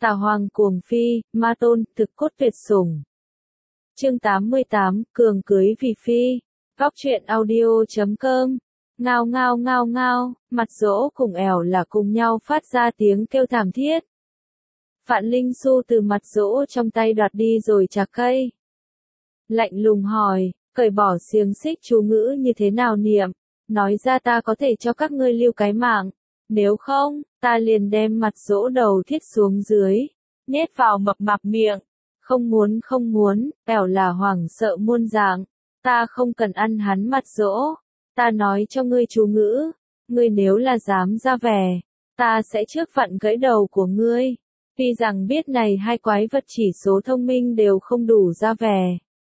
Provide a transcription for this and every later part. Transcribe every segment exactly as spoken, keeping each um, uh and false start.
Tà Hoàng cuồng phi, ma tôn, thực cốt tuyệt sủng. Chương tám mươi tám, Cường cưới vì phi. Góc truyện audio chấm com. Ngao ngao ngao ngao, Mặt Dỗ cùng ẻo là cùng nhau phát ra tiếng kêu thảm thiết. Phạn Linh Xu từ Mặt Dỗ trong tay đoạt đi rồi chặt cây. Lạnh lùng hỏi, cởi bỏ xiềng xích chú ngữ như thế nào niệm, nói ra ta có thể cho các ngươi lưu cái mạng, nếu không, ta liền đem Mặt Dỗ đầu thiết xuống dưới, nhét vào mập mạp miệng. Không muốn không muốn, ẻo là hoảng sợ muôn dạng, ta không cần ăn hắn Mặt Dỗ, ta nói cho ngươi chú ngữ, ngươi nếu là dám ra vẻ, ta sẽ trước vặn gãy đầu của ngươi. Tuy rằng biết này hai quái vật chỉ số thông minh đều không đủ ra vẻ,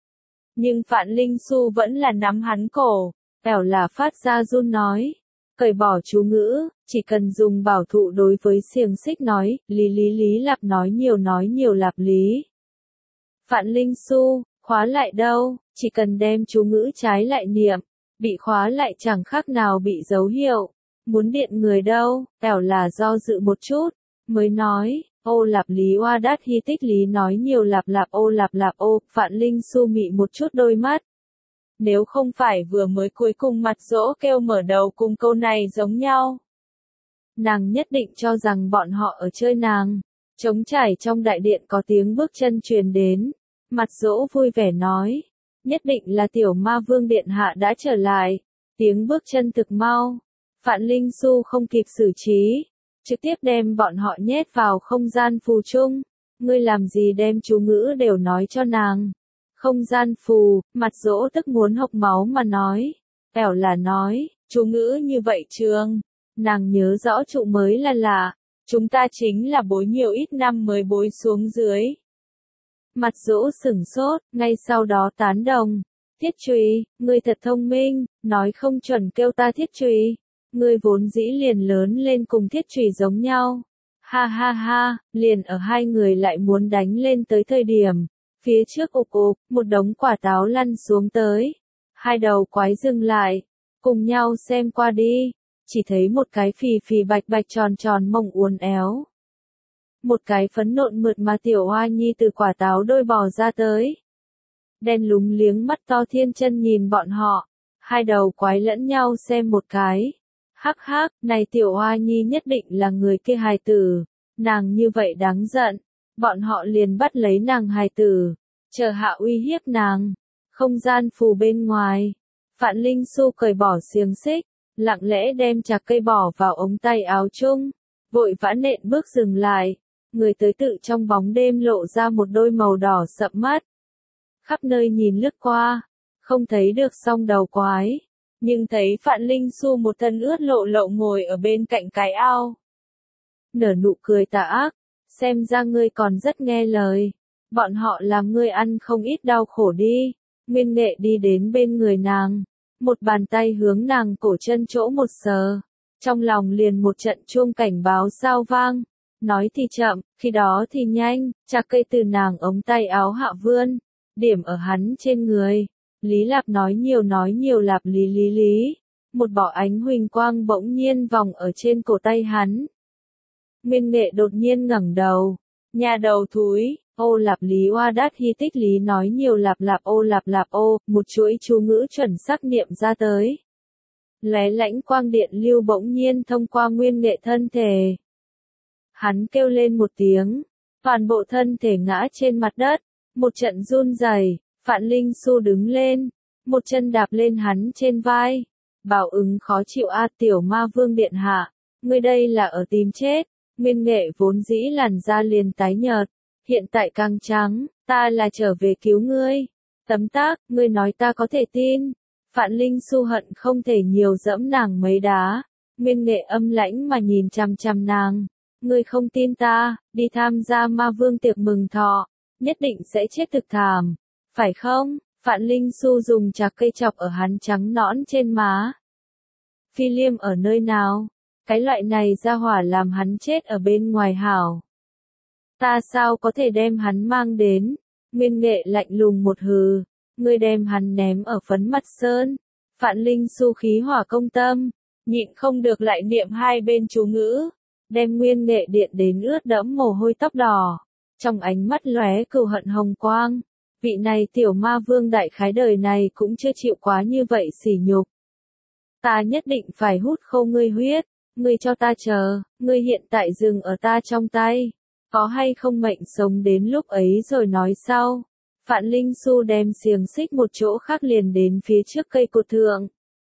nhưng Phạn Linh Xu vẫn là nắm hắn cổ, ẻo là phát ra run nói, cởi bỏ chú ngữ, chỉ cần dùng bảo thụ đối với xiềng xích nói, lý lý lý lạp nói nhiều nói nhiều lạp lý. Phạn Linh Xu, khóa lại đâu, chỉ cần đem chú ngữ trái lại niệm, bị khóa lại chẳng khác nào bị dấu hiệu, muốn điện người đâu, ẻo là do dự một chút, mới nói, ô lạp lý oa đát hy tích lý nói nhiều lạp lạp ô lạp lạp ô, Phạn Linh Xu mị một chút đôi mắt. Nếu không phải vừa mới cuối cùng Mặt Dỗ kêu mở đầu cùng câu này giống nhau, nàng nhất định cho rằng bọn họ ở chơi nàng. Trống trải trong đại điện có tiếng bước chân truyền đến, Mặt Dỗ vui vẻ nói, nhất định là tiểu ma vương điện hạ đã trở lại, tiếng bước chân thực mau. Phạn Linh Xu không kịp xử trí, trực tiếp đem bọn họ nhét vào không gian phù chung, ngươi làm gì đem chú ngữ đều nói cho nàng. Không gian phù, Mặt Dỗ tức muốn hộc máu mà nói, ẻo là nói, chú ngữ như vậy trường, nàng nhớ rõ trụ mới là lạ, chúng ta chính là bối nhiều ít năm mới bối xuống dưới. Mặt Dỗ sửng sốt, ngay sau đó tán đồng, Thiết Trùy, ngươi thật thông minh, nói không chuẩn kêu ta Thiết Trùy, ngươi vốn dĩ liền lớn lên cùng Thiết Trùy giống nhau. Ha ha ha, liền ở hai người lại muốn đánh lên tới thời điểm, phía trước ục ục, một đống quả táo lăn xuống tới. Hai đầu quái dừng lại, cùng nhau xem qua đi, chỉ thấy một cái phì phì bạch bạch tròn tròn mông uốn éo. Một cái phấn nộn mượt mà tiểu hoa nhi từ quả táo đôi bò ra tới. Đen lúng liếng mắt to thiên chân nhìn bọn họ, hai đầu quái lẫn nhau xem một cái. Hắc hắc, này tiểu hoa nhi nhất định là người kia hài tử, nàng như vậy đáng giận, bọn họ liền bắt lấy nàng hài tử, chờ hạ uy hiếp nàng. Không gian phù bên ngoài, Phạn Linh Xu cởi bỏ xiềng xích, lặng lẽ đem chạc cây bỏ vào ống tay áo chung, vội vã nện bước dừng lại, người tới tự trong bóng đêm lộ ra một đôi màu đỏ sậm mắt. Khắp nơi nhìn lướt qua, không thấy được song đầu quái, nhưng thấy Phạn Linh Xu một thân ướt lộ lậu ngồi ở bên cạnh cái ao. Nở nụ cười tà ác, xem ra ngươi còn rất nghe lời, bọn họ làm ngươi ăn không ít đau khổ đi. Nguyên Nghệ đi đến bên người nàng, một bàn tay hướng nàng cổ chân chỗ một sờ, trong lòng liền một trận chuông cảnh báo sao vang, nói thì chậm, khi đó thì nhanh, chạc cây từ nàng ống tay áo hạ vươn, điểm ở hắn trên người. Lý Lạp nói nhiều nói nhiều lạp lý lý lý, một bỏ ánh huỳnh quang bỗng nhiên vòng ở trên cổ tay hắn. Nguyên Nghệ đột nhiên ngẩng đầu, nhà đầu thúi, ô lạp lý oa đát hy tích lý nói nhiều lạp lạp ô lạp lạp ô, một chuỗi chú ngữ chuẩn xác niệm ra tới. Lóe lãnh quang điện lưu bỗng nhiên thông qua Nguyên Nghệ thân thể. Hắn kêu lên một tiếng, toàn bộ thân thể ngã trên mặt đất, một trận run rẩy. Phạn Linh Xu đứng lên, một chân đạp lên hắn trên vai, bảo ứng khó chịu a tiểu ma vương điện hạ, ngươi đây là ở tìm chết. Nguyên Nghệ vốn dĩ làn da liền tái nhợt, hiện tại càng trắng, ta là trở về cứu ngươi. Tấm tắc, ngươi nói ta có thể tin. Phạn Linh Xu hận không thể nhiều dẫm nàng mấy đá. Nguyên Nghệ âm lãnh mà nhìn chằm chằm nàng, ngươi không tin ta, đi tham gia ma vương tiệc mừng thọ, nhất định sẽ chết thực thảm. Phải không? Phạn Linh Xu dùng chạc cây chọc ở hắn trắng nõn trên má. Phi liêm ở nơi nào? Cái loại này ra hỏa làm hắn chết ở bên ngoài hảo. Ta sao có thể đem hắn mang đến? Nguyên Nghệ lạnh lùng một hừ, ngươi đem hắn ném ở phấn mặt sơn. Phạn Linh Xu khí hỏa công tâm, nhịn không được lại niệm hai bên chú ngữ. đem Nguyên Nghệ điện đến ướt đẫm mồ hôi tóc đỏ. Trong ánh mắt lóe cừu hận hồng quang, vị này tiểu ma vương đại khái đời này cũng chưa chịu quá như vậy sỉ nhục. Ta nhất định phải hút khô ngươi huyết, ngươi cho ta chờ, ngươi hiện tại dừng ở ta trong tay, có hay không mệnh sống đến lúc ấy rồi nói sau. Phạn Linh Xu đem xiềng xích một chỗ khác liền đến phía trước cây cột thượng.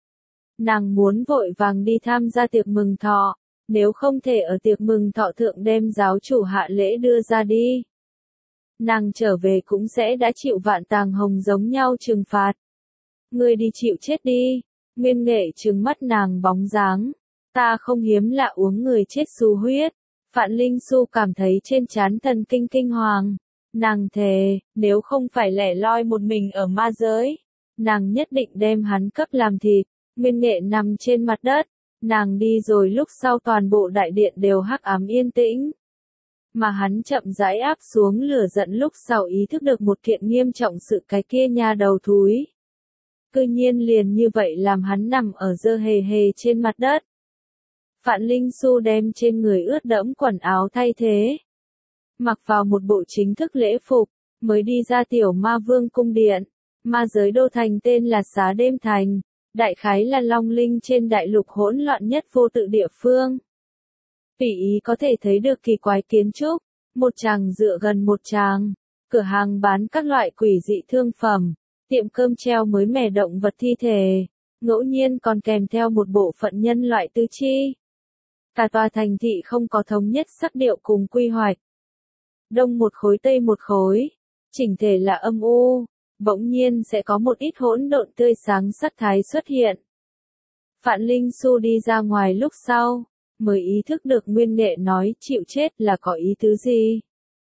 Nàng muốn vội vàng đi tham gia tiệc mừng thọ, nếu không thể ở tiệc mừng thọ thượng đem giáo chủ hạ lễ đưa ra đi. Nàng trở về cũng sẽ đã chịu vạn tàng hồng giống nhau trừng phạt. Ngươi đi chịu chết đi. Nguyên Nghệ trừng mắt nàng bóng dáng. Ta không hiếm lạ uống người chết xù huyết. Phạn Linh Xu cảm thấy trên trán thần kinh kinh hoàng. Nàng thề, nếu không phải lẻ loi một mình ở ma giới, nàng nhất định đem hắn cấp làm thịt. Nguyên Nghệ nằm trên mặt đất, nàng đi rồi lúc sau toàn bộ đại điện đều hắc ám yên tĩnh. Mà hắn chậm rãi áp xuống lửa giận lúc sau ý thức được một kiện nghiêm trọng sự cái kia nhà đầu thúi. Cư nhiên liền như vậy làm hắn nằm ở dơ hề hề trên mặt đất. Phạn Linh Xu đem trên người ướt đẫm quần áo thay thế. Mặc vào một bộ chính thức lễ phục, mới đi ra tiểu ma vương cung điện. Ma giới đô thành tên là Xá Đêm Thành, đại khái là Long Linh trên đại lục hỗn loạn nhất vô tự địa phương. Tùy ý có thể thấy được kỳ quái kiến trúc, một tràng dựa gần một tràng, cửa hàng bán các loại quỷ dị thương phẩm, tiệm cơm treo mới mẻ động vật thi thể, ngẫu nhiên còn kèm theo một bộ phận nhân loại tư chi. Cả tòa thành thị không có thống nhất sắc điệu cùng quy hoạch. Đông một khối tây một khối, chỉnh thể là âm u, bỗng nhiên sẽ có một ít hỗn độn tươi sáng sắc thái xuất hiện. Phạn Linh Xu đi ra ngoài lúc sau, mới ý thức được Nguyên Nghệ nói chịu chết là có ý tứ gì.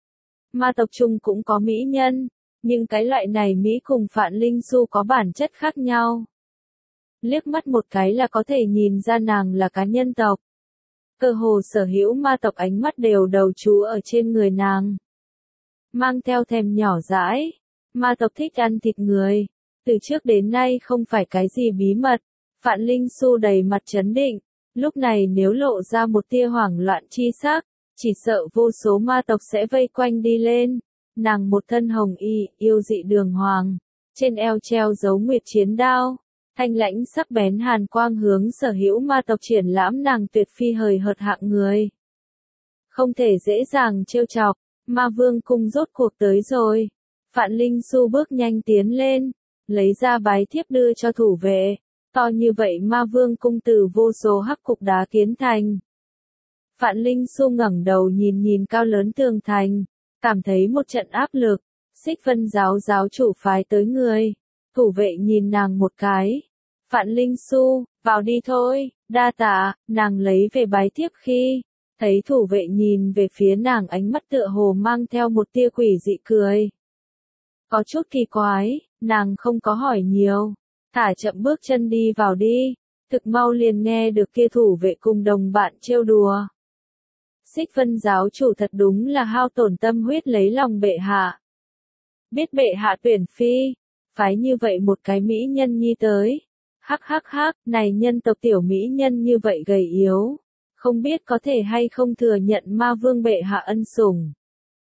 Ma tộc chung cũng có mỹ nhân, nhưng cái loại này Mỹ cùng Phạn Linh Xu có bản chất khác nhau. Liếc mắt một cái là có thể nhìn ra nàng là cá nhân tộc. Cơ hồ sở hữu ma tộc ánh mắt đều đầu chú ở trên người nàng. Mang theo thèm nhỏ dãi, ma tộc thích ăn thịt người. Từ trước đến nay không phải cái gì bí mật. Phạn Linh Xu đầy mặt chấn định. Lúc này nếu lộ ra một tia hoảng loạn chi sắc, chỉ sợ vô số ma tộc sẽ vây quanh đi lên. Nàng một thân hồng y, yêu dị đường hoàng, trên eo treo dấu nguyệt chiến đao, thanh lãnh sắc bén hàn quang hướng sở hữu ma tộc triển lãm nàng tuyệt phi hời hợt hạng người. Không thể dễ dàng trêu chọc, ma vương cung rốt cuộc tới rồi. Phạn Linh Xu bước nhanh tiến lên, lấy ra bái thiếp đưa cho thủ vệ. To như vậy ma vương cung từ vô số hắc cục đá kiến thành. Phạn Linh Xu ngẩng đầu nhìn nhìn cao lớn tường thành, cảm thấy một trận áp lực. Xích Vân giáo giáo chủ phái tới người. Thủ vệ nhìn nàng một cái. Phạn Linh Xu, vào đi thôi, đa tạ. Nàng lấy về bái thiếp khi, thấy thủ vệ nhìn về phía nàng ánh mắt tựa hồ mang theo một tia quỷ dị cười. Có chút kỳ quái, nàng không có hỏi nhiều. Thả chậm bước chân đi vào đi, thực mau liền nghe được kia thủ vệ cùng đồng bạn trêu đùa. Xích Vân giáo chủ thật đúng là hao tổn tâm huyết lấy lòng bệ hạ. Biết bệ hạ tuyển phi, phái như vậy một cái mỹ nhân nhi tới. Hắc hắc hắc, này nhân tộc tiểu mỹ nhân như vậy gầy yếu, không biết có thể hay không thừa nhận ma vương bệ hạ ân sủng.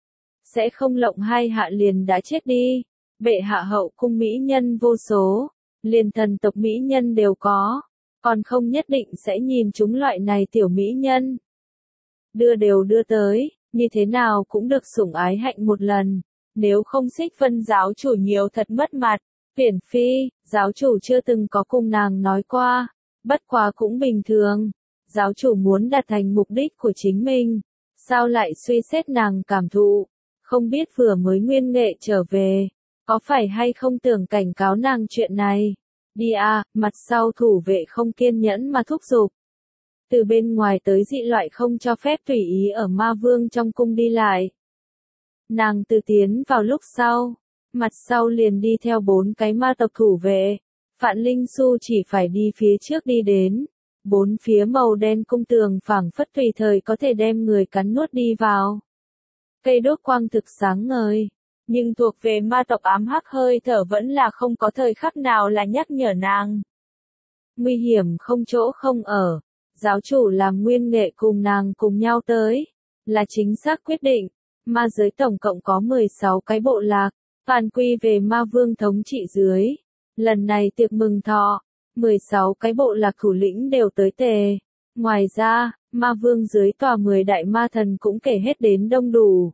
Sẽ không lộng hai hạ liền đã chết đi, bệ hạ hậu cung mỹ nhân vô số. Liền thần tộc mỹ nhân đều có, còn không nhất định sẽ nhìn chúng loại này tiểu mỹ nhân. Đưa đều đưa tới, như thế nào cũng được sủng ái hạnh một lần, nếu không Xích Vân giáo chủ nhiều thật mất mặt. Tuyển phi, giáo chủ chưa từng có cùng nàng nói qua, bất quá cũng bình thường. Giáo chủ muốn đạt thành mục đích của chính mình, sao lại suy xét nàng cảm thụ, không biết vừa mới Nguyên Nghệ trở về. Có phải hay không tưởng cảnh cáo nàng chuyện này? Đi à, mặt sau thủ vệ không kiên nhẫn mà thúc giục. Từ bên ngoài tới dị loại không cho phép tùy ý ở ma vương trong cung đi lại. Nàng từ tiến vào lúc sau, mặt sau liền đi theo bốn cái ma tộc thủ vệ. Phạn Linh Xu chỉ phải đi phía trước đi đến. Bốn phía màu đen cung tường phảng phất tùy thời có thể đem người cắn nuốt đi vào. Cây đốt quang thực sáng ngời. Nhưng thuộc về ma tộc ám hắc hơi thở vẫn là không có thời khắc nào là nhắc nhở nàng. Nguy hiểm không chỗ không ở, giáo chủ làm Nguyên Nghệ cùng nàng cùng nhau tới, là chính xác quyết định. Ma giới tổng cộng có mười sáu cái bộ lạc, toàn quy về ma vương thống trị dưới. Lần này tiệc mừng thọ, mười sáu cái bộ lạc thủ lĩnh đều tới tề. Ngoài ra, ma vương dưới tòa mười đại ma thần cũng kể hết đến đông đủ.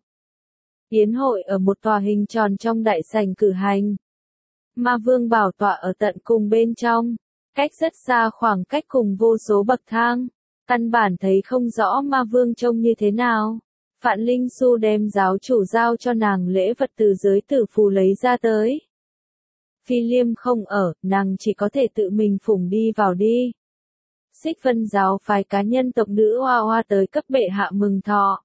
Yến hội ở một tòa hình tròn trong đại sảnh cử hành. Ma vương bảo tọa ở tận cùng bên trong, cách rất xa khoảng cách cùng vô số bậc thang. Căn bản thấy không rõ ma vương trông như thế nào. Phạn Linh Xu đem giáo chủ giao cho nàng lễ vật từ giới tử phù lấy ra tới. Phi Liêm không ở, nàng chỉ có thể tự mình phủng đi vào đi. Xích Vân giáo phái cá nhân tộc nữ Hoa Hoa tới cấp bệ hạ mừng thọ.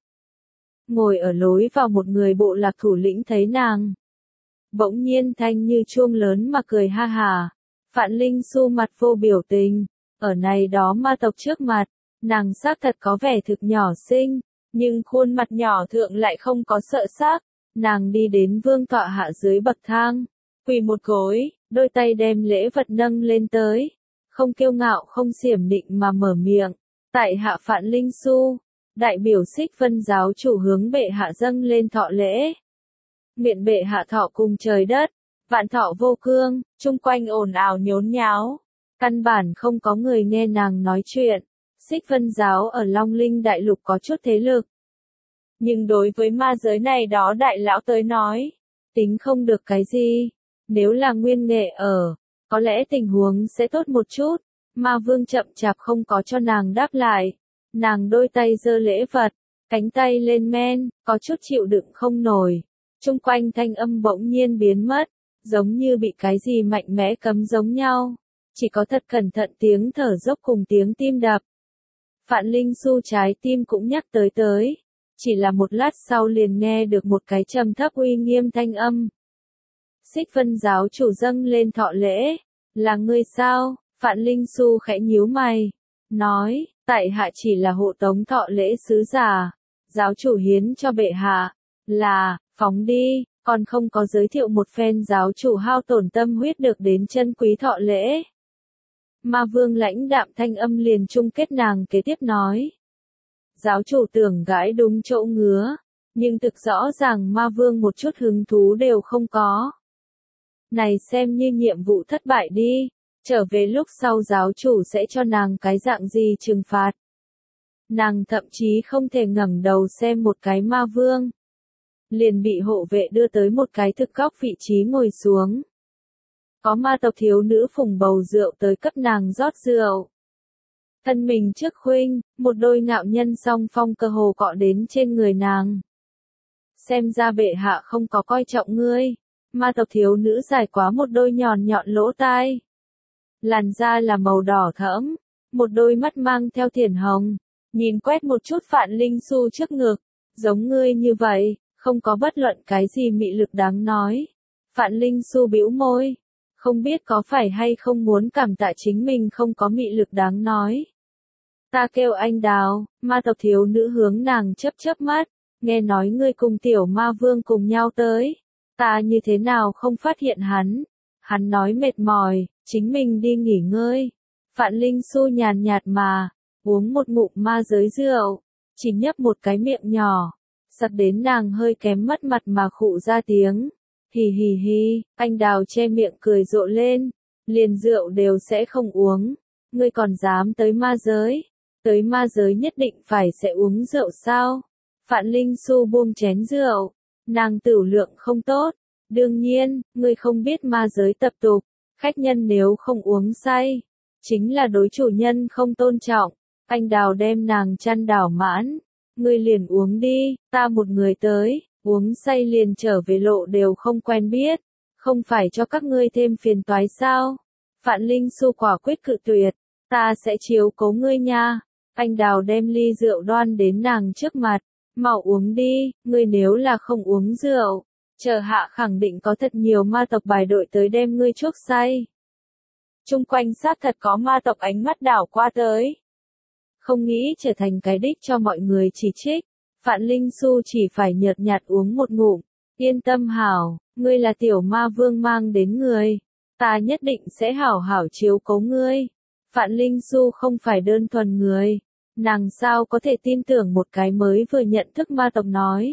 Ngồi ở lối vào một người bộ lạc thủ lĩnh thấy nàng. Bỗng nhiên thanh như chuông lớn mà cười ha hà. Phạn Linh Xu mặt vô biểu tình, ở này đó ma tộc trước mặt, nàng xác thật có vẻ thực nhỏ xinh, nhưng khuôn mặt nhỏ thượng lại không có sợ xác. Nàng đi đến vương tọa hạ dưới bậc thang, quỳ một gối, đôi tay đem lễ vật nâng lên tới, không kiêu ngạo không xiểm định mà mở miệng. Tại hạ Phạn Linh Xu, đại biểu Xích Vân giáo chủ hướng bệ hạ dâng lên thọ lễ. Nguyện bệ hạ thọ cùng trời đất, vạn thọ vô cương. Chung quanh ồn ào nhốn nháo, căn bản không có người nghe nàng nói chuyện. Xích Vân giáo ở Long Linh đại lục có chút thế lực, nhưng đối với ma giới này đó đại lão tới nói, tính không được cái gì. Nếu là Nguyên Nghệ ở, có lẽ tình huống sẽ tốt một chút. Ma vương chậm chạp không có cho nàng đáp lại. Nàng đôi tay giơ lễ vật, cánh tay lên men, có chút chịu đựng không nổi. Chung quanh thanh âm bỗng nhiên biến mất, giống như bị cái gì mạnh mẽ cấm giống nhau. Chỉ có thật cẩn thận tiếng thở dốc cùng tiếng tim đập. Phạn Linh Xu trái tim cũng nhắc tới tới. Chỉ là một lát sau liền nghe được một cái trầm thấp uy nghiêm thanh âm. Xích Vân giáo chủ dâng lên thọ lễ. Là ngươi sao? Phạn Linh Xu khẽ nhíu mày. Nói, tại hạ chỉ là hộ tống thọ lễ sứ giả. Giáo chủ hiến cho bệ hạ. Là, phóng đi, còn không có giới thiệu một phen giáo chủ hao tổn tâm huyết được đến chân quý thọ lễ. Ma vương lãnh đạm thanh âm liền chung kết nàng kế tiếp nói. Giáo chủ tưởng gãi đúng chỗ ngứa, nhưng thực rõ ràng ma vương một chút hứng thú đều không có. Này xem như nhiệm vụ thất bại đi, trở về lúc sau giáo chủ sẽ cho nàng cái dạng gì trừng phạt. Nàng thậm chí không thể ngẩng đầu xem một cái ma vương. Liền bị hộ vệ đưa tới một cái thực góc vị trí ngồi xuống. Có ma tộc thiếu nữ phùng bầu rượu tới cấp nàng rót rượu. Thân mình trước khuynh, một đôi ngạo nhân song phong cơ hồ cọ đến trên người nàng. Xem ra bệ hạ không có coi trọng ngươi. Ma tộc thiếu nữ dài quá một đôi nhọn nhọn lỗ tai. Làn da là màu đỏ thẫm, một đôi mắt mang theo thiển hồng. Nhìn quét một chút Phạn Linh Xu trước ngực, giống ngươi như vậy, không có bất luận cái gì mị lực đáng nói. Phạn Linh Xu bĩu môi, không biết có phải hay không muốn cảm tạ chính mình không có mị lực đáng nói. Ta kêu anh Đào, ma tộc thiếu nữ hướng nàng chớp chớp mắt, nghe nói ngươi cùng tiểu ma vương cùng nhau tới. Ta như thế nào không phát hiện hắn. Hắn nói mệt mỏi, chính mình đi nghỉ ngơi. Phạn Linh Xu nhàn nhạt mà, uống một ngụm ma giới rượu, chỉ nhấp một cái miệng nhỏ, sặc đến nàng hơi kém mất mặt mà khụ ra tiếng. Hì hì hì, anh Đào che miệng cười rộ lên, liền rượu đều sẽ không uống. Ngươi còn dám tới ma giới? Tới ma giới nhất định phải sẽ uống rượu sao? Phạn Linh Xu buông chén rượu, nàng tửu lượng không tốt. Đương nhiên, ngươi không biết ma giới tập tục, khách nhân nếu không uống say, chính là đối chủ nhân không tôn trọng. Anh Đào đem nàng chăn đảo mãn, ngươi liền uống đi, ta một người tới, uống say liền trở về lộ đều không quen biết, không phải cho các ngươi thêm phiền toái sao? Phạn Linh Xu quả quyết cự tuyệt, ta sẽ chiếu cố ngươi nha. Anh Đào đem ly rượu đoan đến nàng trước mặt, mau uống đi, ngươi nếu là không uống rượu, chờ hạ khẳng định có thật nhiều ma tộc bài đội tới đem ngươi chuốc say. Chung quanh xác thật có ma tộc ánh mắt đảo qua tới. Không nghĩ trở thành cái đích cho mọi người chỉ trích. Phạn Linh Xu chỉ phải nhợt nhạt uống một ngụm. Yên tâm hảo, ngươi là tiểu ma vương mang đến người. Ta nhất định sẽ hảo hảo chiếu cố ngươi. Phạn Linh Xu không phải đơn thuần người. Nàng sao có thể tin tưởng một cái mới vừa nhận thức ma tộc nói.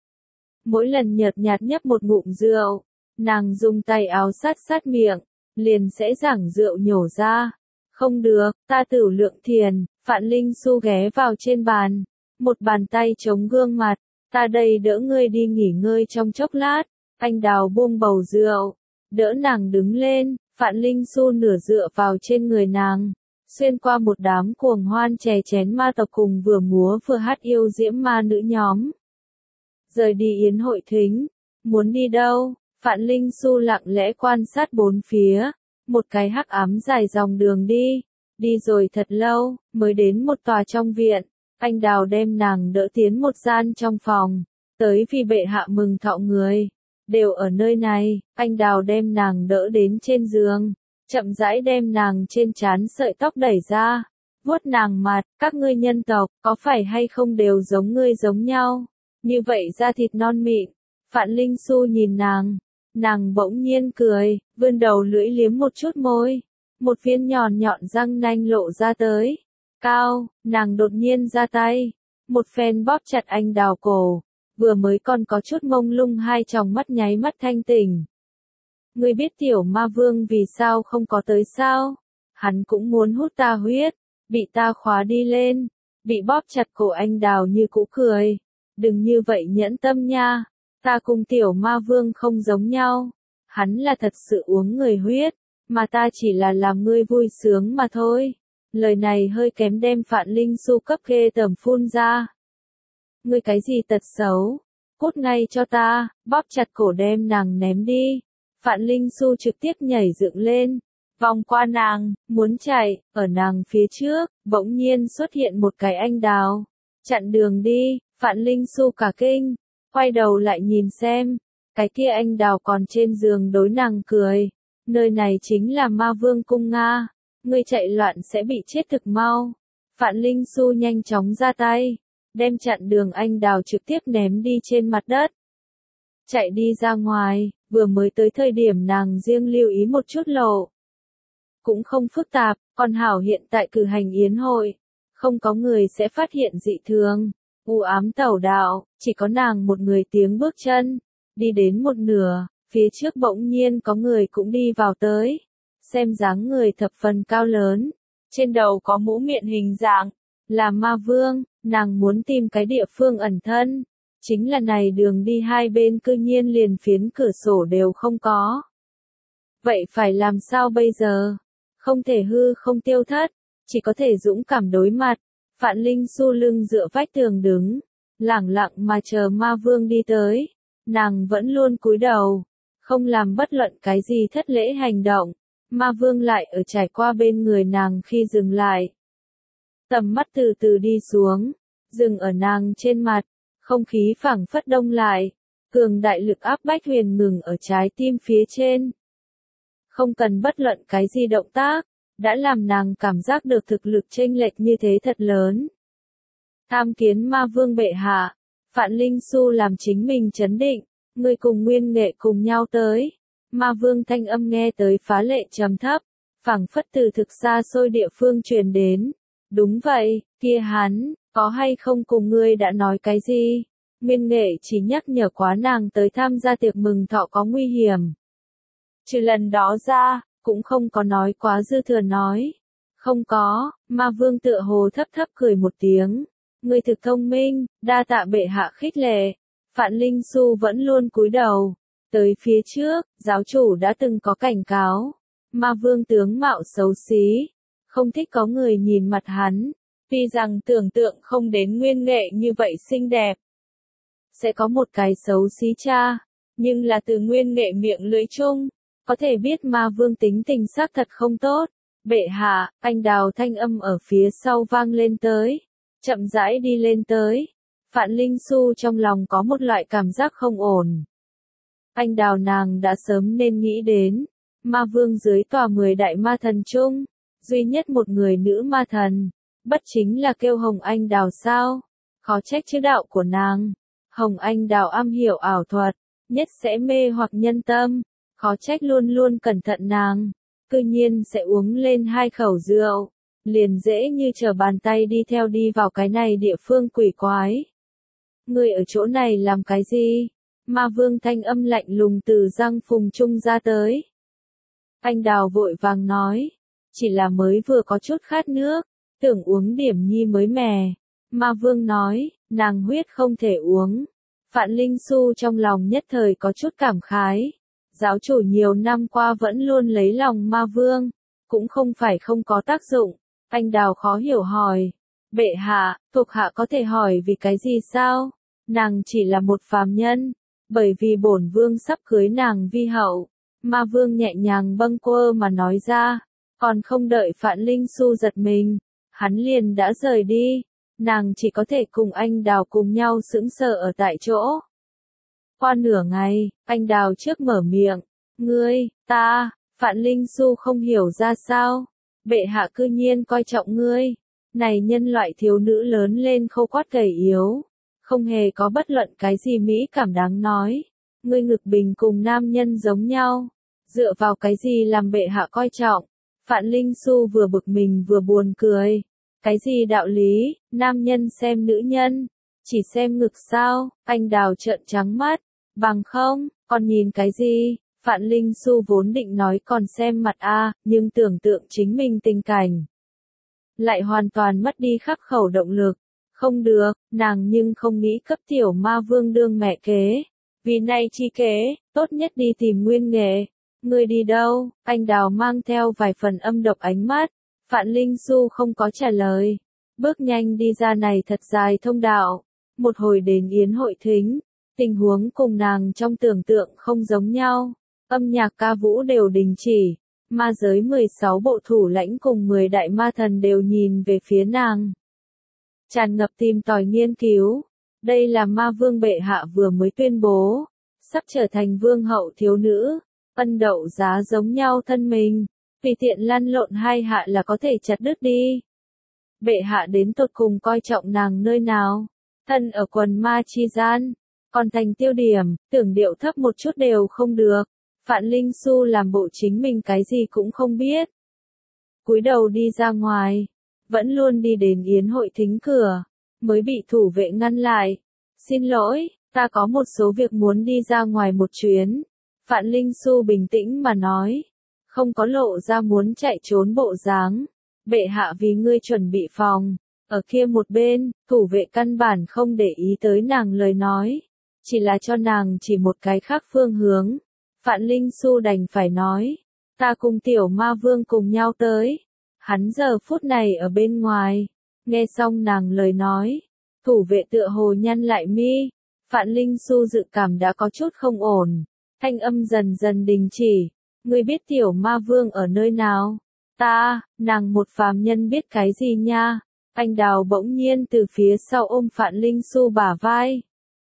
Mỗi lần nhợt nhạt nhấp một ngụm rượu, nàng dùng tay áo sát sát miệng, liền sẽ giảng rượu nhổ ra. Không được, ta tửu lượng thiền, Phạn Linh Xu ghé vào trên bàn, một bàn tay chống gương mặt, ta đây đỡ ngươi đi nghỉ ngơi trong chốc lát. Anh Đào buông bầu rượu, đỡ nàng đứng lên, Phạn Linh Xu nửa dựa vào trên người nàng, xuyên qua một đám cuồng hoan chè chén ma tộc cùng vừa múa vừa hát yêu diễm ma nữ nhóm. Rời đi yến hội thính, muốn đi đâu? Phạn Linh Xu lặng lẽ quan sát bốn phía, một cái hắc ám dài dòng đường đi, đi rồi thật lâu, mới đến một tòa trong viện, anh Đào đem nàng đỡ tiến một gian trong phòng, tới vì bệ hạ mừng thọ người, đều ở nơi này, anh Đào đem nàng đỡ đến trên giường, chậm rãi đem nàng trên trán sợi tóc đẩy ra, vuốt nàng mặt, các ngươi nhân tộc, có phải hay không đều giống ngươi giống nhau, như vậy da thịt non mịn. Phạn Linh Xu nhìn nàng, nàng bỗng nhiên cười, vươn đầu lưỡi liếm một chút môi, một viên nhọn nhọn răng nanh lộ ra tới. Cao, nàng đột nhiên ra tay, một phen bóp chặt anh Đào cổ, vừa mới còn có chút mông lung hai tròng mắt nháy mắt thanh tỉnh. Ngươi biết tiểu ma vương vì sao không có tới sao? Hắn cũng muốn hút ta huyết, bị ta khóa đi lên, bị bóp chặt cổ anh Đào như cũ cười. Đừng như vậy nhẫn tâm nha, ta cùng tiểu ma vương không giống nhau, hắn là thật sự uống người huyết, mà ta chỉ là làm ngươi vui sướng mà thôi. Lời này hơi kém đem Phạn Linh Xu cấp ghê tởm phun ra. Ngươi cái gì tật xấu? Cút ngay cho ta, bóp chặt cổ đem nàng ném đi. Phạn Linh Xu trực tiếp nhảy dựng lên, vòng qua nàng, muốn chạy, ở nàng phía trước, bỗng nhiên xuất hiện một cái anh Đào. Chặn đường đi, Phạn Linh Xu cả kinh, quay đầu lại nhìn xem, cái kia anh Đào còn trên giường đối nàng cười. Nơi này chính là ma vương cung Nga, ngươi chạy loạn sẽ bị chết thực mau. Phạn Linh Xu nhanh chóng ra tay, đem chặn đường anh Đào trực tiếp ném đi trên mặt đất. Chạy đi ra ngoài, vừa mới tới thời điểm nàng riêng lưu ý một chút lộ. Cũng không phức tạp, còn hảo hiện tại cử hành yến hội, không có người sẽ phát hiện dị thường. U ám tẩu đạo, chỉ có nàng một người tiếng bước chân, đi đến một nửa, phía trước bỗng nhiên có người cũng đi vào tới, xem dáng người thập phần cao lớn, trên đầu có mũ miệng hình dạng, là ma vương, nàng muốn tìm cái địa phương ẩn thân, chính là này đường đi hai bên cư nhiên liền phiến cửa sổ đều không có. Vậy phải làm sao bây giờ? Không thể hư không tiêu thất, chỉ có thể dũng cảm đối mặt. Phạn Linh Xu lưng dựa vách tường đứng, lẳng lặng mà chờ ma vương đi tới, nàng vẫn luôn cúi đầu, không làm bất luận cái gì thất lễ hành động, ma vương lại ở trải qua bên người nàng khi dừng lại. Tầm mắt từ từ đi xuống, dừng ở nàng trên mặt, không khí phảng phất đông lại, cường đại lực áp bách huyền ngừng ở trái tim phía trên. Không cần bất luận cái gì động tác, đã làm nàng cảm giác được thực lực chênh lệch như thế thật lớn. Tham kiến ma vương bệ hạ, Phạn Linh Xu làm chính mình chấn định, người cùng Nguyên Nghệ cùng nhau tới. Ma vương thanh âm nghe tới phá lệ trầm thấp, phảng phất từ thực xa xôi địa phương truyền đến. Đúng vậy, kia hắn, có hay không cùng ngươi đã nói cái gì? Nguyên Nghệ chỉ nhắc nhở quá nàng tới tham gia tiệc mừng thọ có nguy hiểm. Trừ lần đó ra, cũng không có nói quá dư thừa nói. Không có, ma vương tựa hồ thấp thấp cười một tiếng. Ngươi thực thông minh, đa tạ bệ hạ khích lệ. Phạn Linh Xu vẫn luôn cúi đầu. Tới phía trước, giáo chủ đã từng có cảnh cáo. Ma vương tướng mạo xấu xí. Không thích có người nhìn mặt hắn. Tuy rằng tưởng tượng không đến Nguyên Nghệ như vậy xinh đẹp. Sẽ có một cái xấu xí cha. Nhưng là từ Nguyên Nghệ miệng lưỡi chung. Có thể biết ma vương tính tình xác thật không tốt. Bệ hạ, anh Đào thanh âm ở phía sau vang lên tới. Chậm rãi đi lên tới. Phạn Linh Xu trong lòng có một loại cảm giác không ổn. Anh Đào nàng đã sớm nên nghĩ đến. Ma vương dưới tòa mười đại ma thần chung. Duy nhất một người nữ ma thần. Bất chính là kêu Hồng Anh Đào sao. Khó trách chữ đạo của nàng. Hồng Anh Đào am hiểu ảo thuật. Nhất sẽ mê hoặc nhân tâm. Khó trách luôn luôn cẩn thận nàng. cư nhiên sẽ uống lên hai khẩu rượu, liền dễ như trở bàn tay đi theo đi vào cái này địa phương quỷ quái. Ngươi ở chỗ này làm cái gì? Ma vương thanh âm lạnh lùng từ răng phùng trung ra tới. Anh Đào vội vàng nói, chỉ là mới vừa có chút khát nước, tưởng uống điểm nhi mới mẻ. Ma vương nói, nàng huyết không thể uống. Phạn Linh Xu trong lòng nhất thời có chút cảm khái. Giáo chủ nhiều năm qua vẫn luôn lấy lòng ma vương, cũng không phải không có tác dụng. Anh Đào khó hiểu hỏi, bệ hạ, thuộc hạ có thể hỏi vì cái gì sao? Nàng chỉ là một phàm nhân, bởi vì bổn vương sắp cưới nàng vi hậu. Ma vương nhẹ nhàng bâng quơ mà nói ra, còn không đợi Phạn Linh Xu giật mình, hắn liền đã rời đi, nàng chỉ có thể cùng anh Đào cùng nhau sững sờ ở tại chỗ. Qua nửa ngày, anh Đào trước mở miệng, ngươi, ta, Phạn Linh Xu không hiểu ra sao, bệ hạ cư nhiên coi trọng ngươi, này nhân loại thiếu nữ lớn lên khô quắt gầy yếu, không hề có bất luận cái gì mỹ cảm đáng nói, ngươi ngực bình cùng nam nhân giống nhau, dựa vào cái gì làm bệ hạ coi trọng. Phạn Linh Xu vừa bực mình vừa buồn cười, cái gì đạo lý, nam nhân xem nữ nhân, chỉ xem ngực sao? Anh Đào trợn trắng mắt, bằng không, còn nhìn cái gì? Phạn Linh Xu vốn định nói còn xem mặt a, nhưng tưởng tượng chính mình tình cảnh, lại hoàn toàn mất đi khắp khẩu động lực. Không được, nàng nhưng không nghĩ cấp tiểu ma vương đương mẹ kế. Vì này chi kế, tốt nhất đi tìm Nguyên Nghệ. Ngươi đi đâu? Anh Đào mang theo vài phần âm độc ánh mắt. Phạn Linh Xu không có trả lời. Bước nhanh đi ra này thật dài thông đạo. Một hồi đến yến hội thính. Tình huống cùng nàng trong tưởng tượng không giống nhau. Âm nhạc ca vũ đều đình chỉ. Ma giới mười sáu bộ thủ lãnh cùng mười đại ma thần đều nhìn về phía nàng. Tràn ngập tìm tòi nghiên cứu. Đây là ma vương bệ hạ vừa mới tuyên bố. Sắp trở thành vương hậu thiếu nữ. Ân đậu giá giống nhau thân mình. Vì tiện lăn lộn hai hạ là có thể chặt đứt đi. Bệ hạ đến tột cùng coi trọng nàng nơi nào. Thân ở quần ma chi gian. Còn thành tiêu điểm, tưởng điệu thấp một chút đều không được. Phạn Linh Xu làm bộ chính mình cái gì cũng không biết. Cúi đầu đi ra ngoài. Vẫn luôn đi đến yến hội thính cửa. Mới bị thủ vệ ngăn lại. Xin lỗi, ta có một số việc muốn đi ra ngoài một chuyến. Phạn Linh Xu bình tĩnh mà nói. Không có lộ ra muốn chạy trốn bộ dáng. Bệ hạ vì ngươi chuẩn bị phòng. Ở kia một bên, thủ vệ căn bản không để ý tới nàng lời nói. Chỉ là cho nàng chỉ một cái khác phương hướng. Phạn Linh Xu đành phải nói. Ta cùng tiểu ma vương cùng nhau tới. Hắn giờ phút này ở bên ngoài. Nghe xong nàng lời nói. Thủ vệ tựa hồ nhăn lại mi. Phạn Linh Xu dự cảm đã có chút không ổn. Thanh âm dần dần đình chỉ. Ngươi biết tiểu ma vương ở nơi nào? Ta, nàng một phàm nhân biết cái gì nha? Anh Đào bỗng nhiên từ phía sau ôm Phạn Linh Xu bả vai.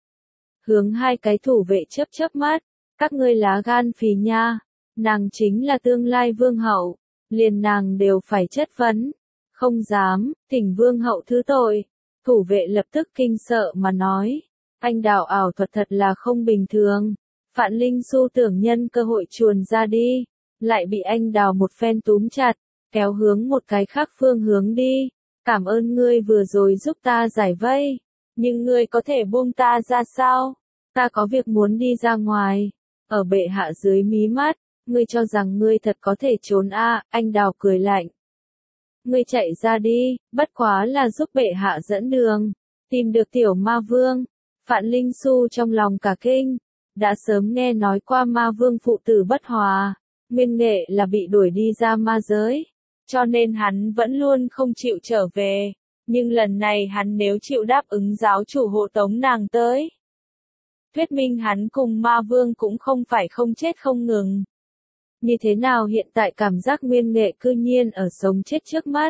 Hướng hai cái thủ vệ chớp chớp mắt. Các ngươi lá gan phì nha. Nàng chính là tương lai vương hậu. Liền nàng đều phải chất vấn. Không dám, thỉnh vương hậu thứ tội. Thủ vệ lập tức kinh sợ mà nói. Anh Đào ảo thuật thật là không bình thường. Phạn Linh Xu tưởng nhân cơ hội chuồn ra đi. Lại bị anh Đào một phen túm chặt. Kéo hướng một cái khác phương hướng đi. Cảm ơn ngươi vừa rồi giúp ta giải vây. Nhưng ngươi có thể buông ta ra sao? Ta có việc muốn đi ra ngoài. Ở bệ hạ dưới mí mắt. Ngươi cho rằng ngươi thật có thể trốn a? À, anh Đào cười lạnh. Ngươi chạy ra đi, bất quá là giúp bệ hạ dẫn đường. Tìm được tiểu ma vương. Phạn Linh Xu trong lòng cả kinh. Đã sớm nghe nói qua ma vương phụ tử bất hòa. Nguyên Nghệ là bị đuổi đi ra ma giới. Cho nên hắn vẫn luôn không chịu trở về. Nhưng lần này hắn nếu chịu đáp ứng giáo chủ hộ tống nàng tới. Thuyết minh hắn cùng ma vương cũng không phải không chết không ngừng. Như thế nào hiện tại cảm giác Nguyên Nghệ cư nhiên ở sống chết trước mắt.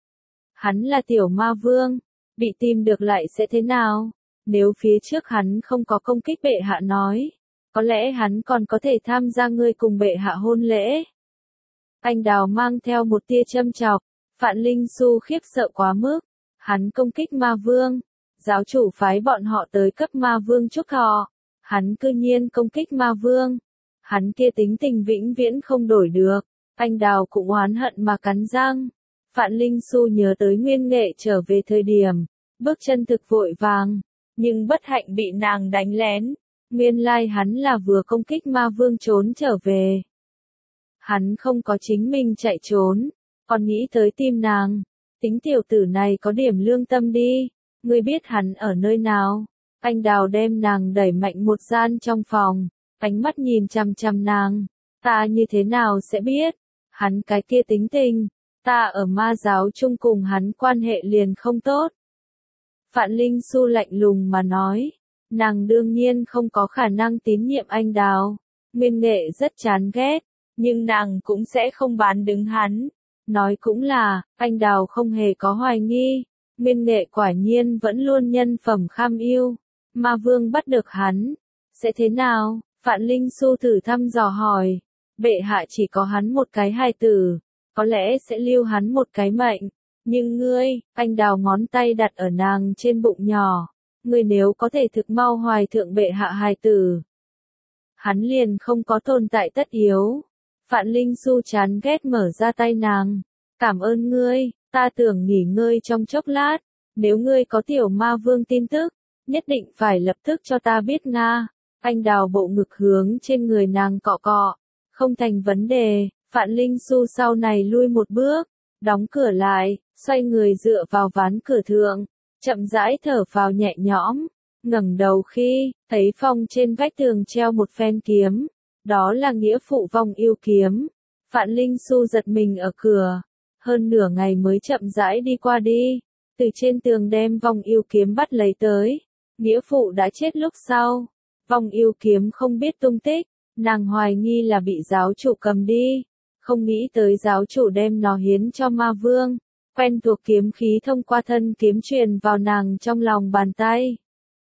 Hắn là tiểu ma vương. Bị tìm được lại sẽ thế nào? Nếu phía trước hắn không có công kích bệ hạ nói. Có lẽ hắn còn có thể tham gia ngươi cùng bệ hạ hôn lễ. Anh Đào mang theo một tia châm chọc. Phạn Linh Xu khiếp sợ quá mức. Hắn công kích ma vương. Giáo chủ phái bọn họ tới cấp ma vương chúc thọ. Hắn cư nhiên công kích ma vương. Hắn kia tính tình vĩnh viễn không đổi được. Anh Đào cũng oán hận mà cắn răng. Phạn Linh Xu nhớ tới Nguyên Nghệ trở về thời điểm, bước chân thực vội vàng, nhưng bất hạnh bị nàng đánh lén. Nguyên lai hắn là vừa công kích ma vương trốn trở về. Hắn không có chính mình chạy trốn, còn nghĩ tới tìm nàng. Tính tiểu tử này có điểm lương tâm đi, ngươi biết hắn ở nơi nào. Anh Đào đem nàng đẩy mạnh một gian trong phòng, ánh mắt nhìn chằm chằm nàng. Ta như thế nào sẽ biết, hắn cái kia tính tình, ta ở ma giáo chung cùng hắn quan hệ liền không tốt. Phạn Linh Xu lạnh lùng mà nói, nàng đương nhiên không có khả năng tín nhiệm anh Đào. Nguyên Nghệ rất chán ghét, nhưng nàng cũng sẽ không bán đứng hắn. Nói cũng là, anh Đào không hề có hoài nghi, Nguyên Nghệ quả nhiên vẫn luôn nhân phẩm kham ưu. Ma vương bắt được hắn, sẽ thế nào? Phạn Linh Xu thử thăm dò hỏi. Bệ hạ chỉ có hắn một cái hài tử, có lẽ sẽ lưu hắn một cái mệnh. Nhưng ngươi, anh Đào ngón tay đặt ở nàng trên bụng nhỏ. Ngươi nếu có thể thực mau hoài thượng bệ hạ hài tử, hắn liền không có tồn tại tất yếu. Phạn Linh Xu chán ghét mở ra tay nàng. Cảm ơn ngươi, ta tưởng nghỉ ngơi trong chốc lát. Nếu ngươi có tiểu ma vương tin tức, nhất định phải lập tức cho ta biết Nga. Anh Đào bộ ngực hướng trên người nàng cọ cọ. Không thành vấn đề. Phạn Linh Xu sau này lui một bước, đóng cửa lại, xoay người dựa vào ván cửa thượng, chậm rãi thở phào nhẹ nhõm. Ngẩng đầu khi thấy phong trên vách tường treo một phen kiếm, đó là nghĩa phụ vong yêu kiếm. Phạn Linh Xu giật mình ở cửa, hơn nửa ngày mới chậm rãi đi qua đi, từ trên tường đem vong yêu kiếm bắt lấy tới. Nghĩa phụ đã chết lúc sau, vong yêu kiếm không biết tung tích, nàng hoài nghi là bị giáo chủ cầm đi, không nghĩ tới giáo chủ đem nó hiến cho ma vương. Quen thuộc kiếm khí thông qua thân kiếm truyền vào nàng trong lòng bàn tay,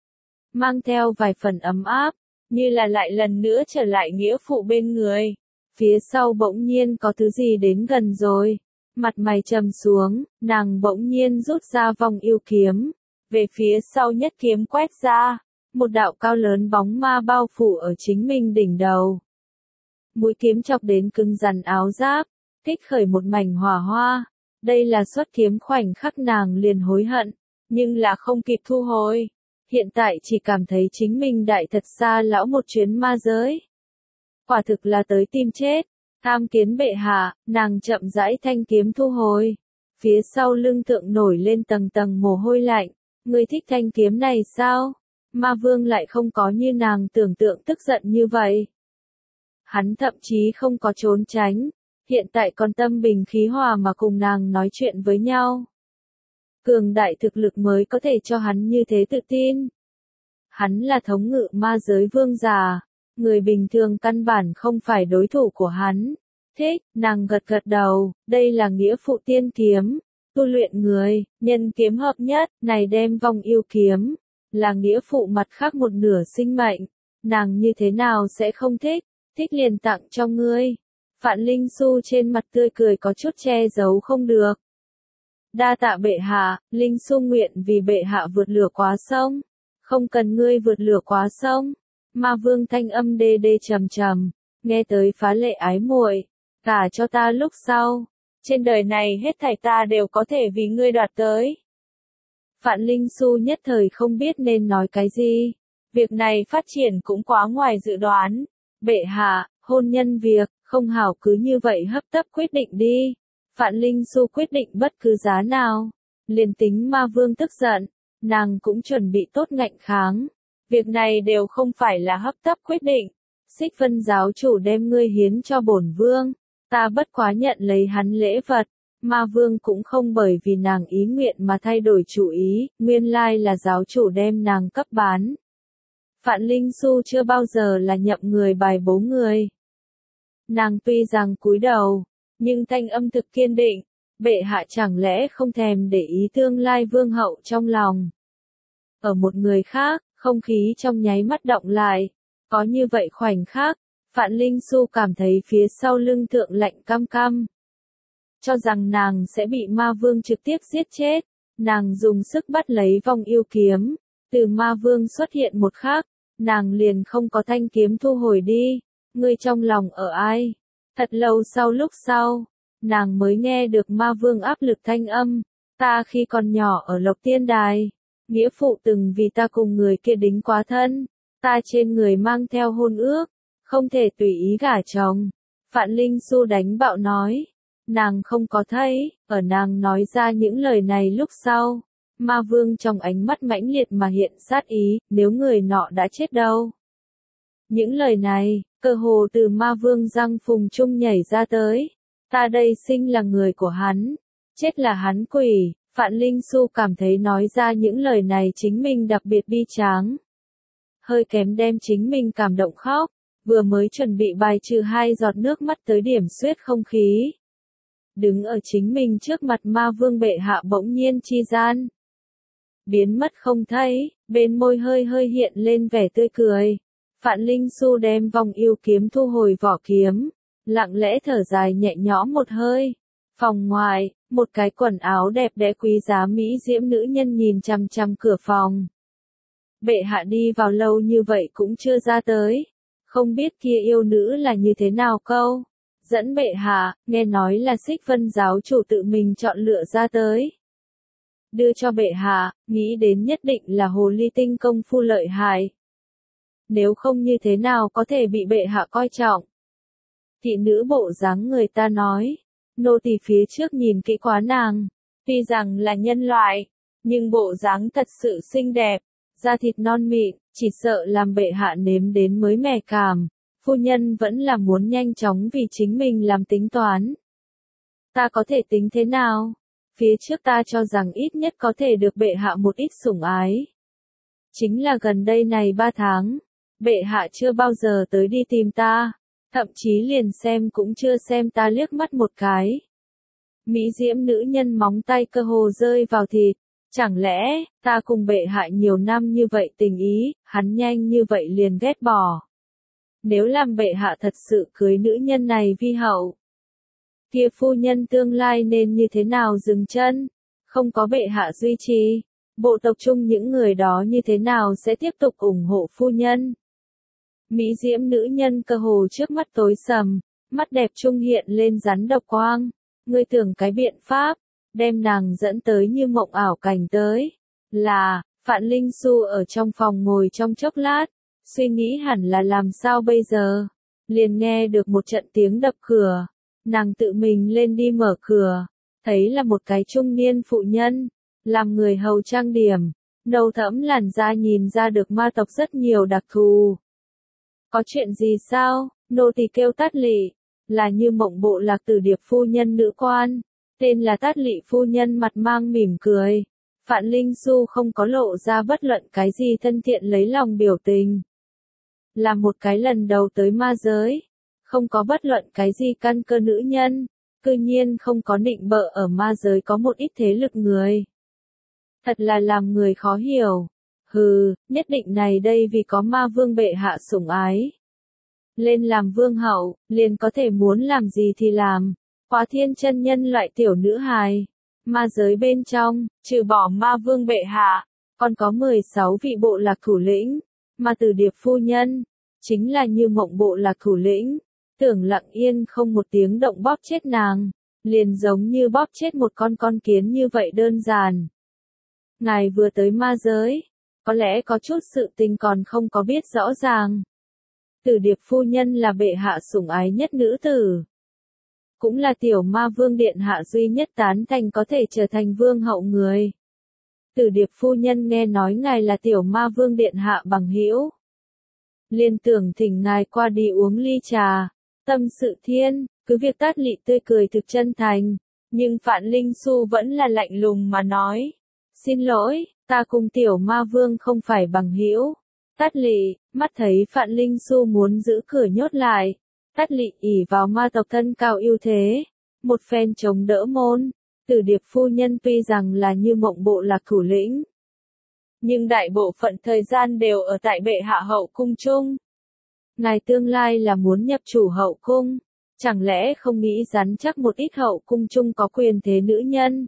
mang theo vài phần ấm áp, như là lại lần nữa trở lại nghĩa phụ bên người. Phía sau bỗng nhiên có thứ gì đến gần rồi, mặt mày trầm xuống, nàng bỗng nhiên rút ra vong yêu kiếm, về phía sau nhất kiếm quét ra, một đạo cao lớn bóng ma bao phủ ở chính mình đỉnh đầu. Mũi kiếm chọc đến cứng rắn áo giáp, kích khởi một mảnh hỏa hoa. Đây là xuất kiếm khoảnh khắc nàng liền hối hận, nhưng là không kịp thu hồi. Hiện tại chỉ cảm thấy chính mình đại thật xa lão một chuyến ma giới. Quả thực là tới tìm chết. Tham kiến bệ hạ, nàng chậm rãi thanh kiếm thu hồi. Phía sau lưng thượng nổi lên tầng tầng mồ hôi lạnh. Ngươi thích thanh kiếm này sao? Ma vương lại không có như nàng tưởng tượng tức giận như vậy. Hắn thậm chí không có trốn tránh. Hiện tại còn tâm bình khí hòa mà cùng nàng nói chuyện với nhau. Cường đại thực lực mới có thể cho hắn như thế tự tin. Hắn là thống ngự ma giới vương giả, người bình thường căn bản không phải đối thủ của hắn. Thích, nàng gật gật đầu, đây là nghĩa phụ tiên kiếm, tu luyện người, nhân kiếm hợp nhất, này đem vong yêu kiếm, là nghĩa phụ mặt khác một nửa sinh mệnh, nàng như thế nào sẽ không thích, thích liền tặng cho ngươi. Phạn Linh Xu trên mặt tươi cười có chút che giấu không được. Đa tạ bệ hạ, Linh Xu nguyện vì bệ hạ vượt lửa quá sông. Không cần ngươi vượt lửa quá sông. Ma vương thanh âm đê đê trầm trầm, nghe tới phá lệ ái muội. Cả cho ta lúc sau, trên đời này hết thảy ta đều có thể vì ngươi đoạt tới. Phạn Linh Xu nhất thời không biết nên nói cái gì. Việc này phát triển cũng quá ngoài dự đoán. Bệ hạ, hôn nhân việc, không hảo cứ như vậy hấp tấp quyết định đi. Phạn Linh Xu quyết định bất cứ giá nào. Liền tính ma vương tức giận, nàng cũng chuẩn bị tốt ngạnh kháng. Việc này đều không phải là hấp tấp quyết định. Xích Vân giáo chủ đem ngươi hiến cho bổn vương, ta bất quá nhận lấy hắn lễ vật. Ma vương cũng không bởi vì nàng ý nguyện mà thay đổi chủ ý, nguyên lai là giáo chủ đem nàng cấp bán. Phạn Linh Xu chưa bao giờ là nhậm người bài bố người. Nàng tuy rằng cúi đầu, nhưng thanh âm thực kiên định, bệ hạ chẳng lẽ không thèm để ý tương lai vương hậu trong lòng. Ở một người khác, không khí trong nháy mắt động lại, có như vậy khoảnh khắc, Phạn Linh Xu cảm thấy phía sau lưng thượng lạnh căm căm. Cho rằng nàng sẽ bị ma vương trực tiếp giết chết, nàng dùng sức bắt lấy vong yêu kiếm, từ ma vương xuất hiện một khắc, nàng liền không có thanh kiếm thu hồi đi. Ngươi trong lòng ở ai? Thật lâu sau lúc sau, nàng mới nghe được ma vương áp lực thanh âm, ta khi còn nhỏ ở Lộc Tiên Đài, nghĩa phụ từng vì ta cùng người kia đính quá thân, ta trên người mang theo hôn ước, không thể tùy ý gả chồng. Phạn Linh Xu đánh bạo nói, nàng không có thấy, ở nàng nói ra những lời này lúc sau, ma vương trong ánh mắt mãnh liệt mà hiện sát ý, nếu người nọ đã chết đâu. Những lời này, cơ hồ từ ma vương răng phùng trung nhảy ra tới, ta đây sinh là người của hắn, chết là hắn quỷ. Phạn Linh Xu cảm thấy nói ra những lời này chính mình đặc biệt bi tráng. Hơi kém đem chính mình cảm động khóc, vừa mới chuẩn bị bài trừ hai giọt nước mắt tới điểm xuyết không khí. Đứng ở chính mình trước mặt ma vương bệ hạ bỗng nhiên chi gian. Biến mất không thấy, bên môi hơi hơi hiện lên vẻ tươi cười. Phạn Linh Xu đem vòng yêu kiếm thu hồi vỏ kiếm, lặng lẽ thở dài nhẹ nhõm một hơi. Phòng ngoài, một cái quần áo đẹp đẽ quý giá mỹ diễm nữ nhân nhìn chằm chằm cửa phòng. Bệ hạ đi vào lâu như vậy cũng chưa ra tới, không biết kia yêu nữ là như thế nào câu. Dẫn bệ hạ, nghe nói là Xích Vân giáo chủ tự mình chọn lựa ra tới. Đưa cho bệ hạ, nghĩ đến nhất định là hồ ly tinh công phu lợi hại. Nếu không như thế nào có thể bị bệ hạ coi trọng. Thị nữ bộ dáng người ta nói. Nô tỳ phía trước nhìn kỹ quá nàng, tuy rằng là nhân loại, nhưng bộ dáng thật sự xinh đẹp, da thịt non mịn, chỉ sợ làm bệ hạ nếm đến mới mẻ cảm. Phu nhân vẫn là muốn nhanh chóng vì chính mình làm tính toán. Ta có thể tính thế nào? Phía trước ta cho rằng ít nhất có thể được bệ hạ một ít sủng ái. Chính là gần đây này ba tháng, bệ hạ chưa bao giờ tới đi tìm ta. Thậm chí liền xem cũng chưa xem ta liếc mắt một cái. Mỹ diễm nữ nhân móng tay cơ hồ rơi vào thịt. Chẳng lẽ, ta cùng bệ hạ nhiều năm như vậy tình ý, hắn nhanh như vậy liền ghét bỏ. Nếu làm bệ hạ thật sự cưới nữ nhân này vi hậu, kia phu nhân tương lai nên như thế nào dừng chân? Không có bệ hạ duy trì, bộ tộc chung những người đó như thế nào sẽ tiếp tục ủng hộ phu nhân? Mỹ diễm nữ nhân cơ hồ trước mắt tối sầm, mắt đẹp trung hiện lên rắn độc quang. Ngươi tưởng cái biện pháp, đem nàng dẫn tới như mộng ảo cảnh tới. Là, Phạn Linh Xu ở trong phòng ngồi trong chốc lát, suy nghĩ hẳn là làm sao bây giờ. Liền nghe được một trận tiếng đập cửa, nàng tự mình lên đi mở cửa, thấy là một cái trung niên phụ nhân, làm người hầu trang điểm, nâu thẫm làn da nhìn ra được ma tộc rất nhiều đặc thù. Có chuyện gì sao? Nô tỳ kêu Tát Lị, là như mộng bộ lạc tử điệp phu nhân nữ quan, tên là Tát Lị phu nhân mặt mang mỉm cười. Phạn Linh Xu không có lộ ra bất luận cái gì thân thiện lấy lòng biểu tình. Là một cái lần đầu tới ma giới, không có bất luận cái gì căn cơ nữ nhân, cư nhiên không có nịnh bợ ở ma giới có một ít thế lực người. Thật là làm người khó hiểu. Hừ, nhất định này đây vì có ma vương bệ hạ sủng ái. Lên làm vương hậu, liền có thể muốn làm gì thì làm. Hóa thiên chân nhân loại tiểu nữ hài. Ma giới bên trong, trừ bỏ ma vương bệ hạ, còn có mười sáu vị bộ lạc thủ lĩnh. Ma Tử Điệp phu nhân, chính là như mộng bộ lạc thủ lĩnh. Tưởng lặng yên không một tiếng động bóp chết nàng, liền giống như bóp chết một con con kiến như vậy đơn giản. Ngài vừa tới ma giới, có lẽ có chút sự tình còn không có biết rõ ràng. Tử Điệp phu nhân là bệ hạ sủng ái nhất nữ tử. Cũng là tiểu ma vương điện hạ duy nhất tán thành có thể trở thành vương hậu người. Tử Điệp phu nhân nghe nói ngài là tiểu ma vương điện hạ bằng hữu, liền tưởng thỉnh ngài qua đi uống ly trà, tâm sự thiên, cứ việc Tát Lị tươi cười thực chân thành, nhưng Phạn Linh Xu vẫn là lạnh lùng mà nói. Xin lỗi, ta cùng tiểu ma vương không phải bằng hữu. Tát Lị, mắt thấy Phạn Linh Xu muốn giữ cửa nhốt lại. Tát Lị ỷ vào ma tộc thân cao ưu thế, một phen chống đỡ môn. Tử Điệp phu nhân tuy rằng là như mộng bộ lạc thủ lĩnh, nhưng đại bộ phận thời gian đều ở tại bệ hạ hậu cung chung. Ngài tương lai là muốn nhập chủ hậu cung, chẳng lẽ không nghĩ rắn chắc một ít hậu cung chung có quyền thế nữ nhân?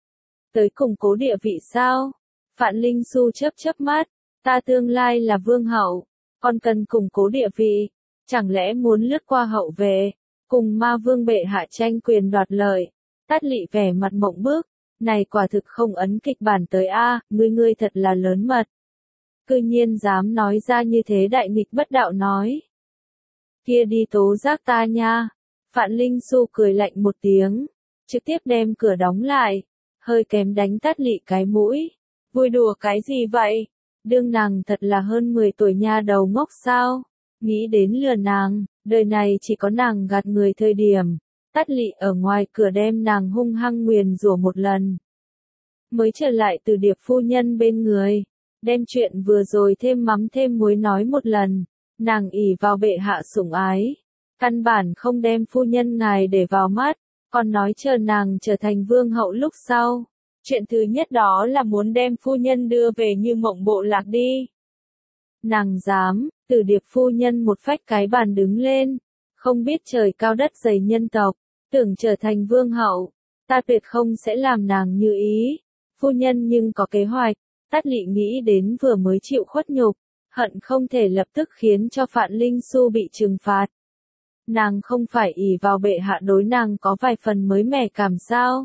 Tới củng cố địa vị sao? Phạn Linh Xu chớp chớp mắt, ta tương lai là vương hậu, còn cần củng cố địa vị, chẳng lẽ muốn lướt qua hậu về, cùng ma vương bệ hạ tranh quyền đoạt lợi. Tát Lị vẻ mặt mộng bức, này quả thực không ấn kịch bản tới a, ngươi ngươi thật là lớn mật. Cư nhiên dám nói ra như thế đại nghịch bất đạo nói. Kia đi tố giác ta nha. Phạn Linh Xu cười lạnh một tiếng, trực tiếp đem cửa đóng lại, hơi kém đánh Tát Lị cái mũi. Vui đùa cái gì vậy? Đương nàng thật là hơn mười tuổi nha đầu ngốc sao? Nghĩ đến lừa nàng, đời này chỉ có nàng gạt người thời điểm. Tát Lị ở ngoài cửa đem nàng hung hăng nguyền rủa một lần. Mới trở lại từ Điệp phu nhân bên người, đem chuyện vừa rồi thêm mắm thêm muối nói một lần. Nàng ỷ vào bệ hạ sủng ái, căn bản không đem phu nhân ngài để vào mắt, còn nói chờ nàng trở thành vương hậu lúc sau. Chuyện thứ nhất đó là muốn đem phu nhân đưa về Như Mộng bộ lạc đi. Nàng dám, Từ Điệp phu nhân một phách cái bàn đứng lên, không biết trời cao đất dày nhân tộc, tưởng trở thành vương hậu, ta tuyệt không sẽ làm nàng như ý. Phu nhân nhưng có kế hoạch. Tát Lị nghĩ đến vừa mới chịu khuất nhục, hận không thể lập tức khiến cho Phạn Linh Xu bị trừng phạt. Nàng không phải ỷ vào bệ hạ đối nàng có vài phần mới mẻ cảm sao?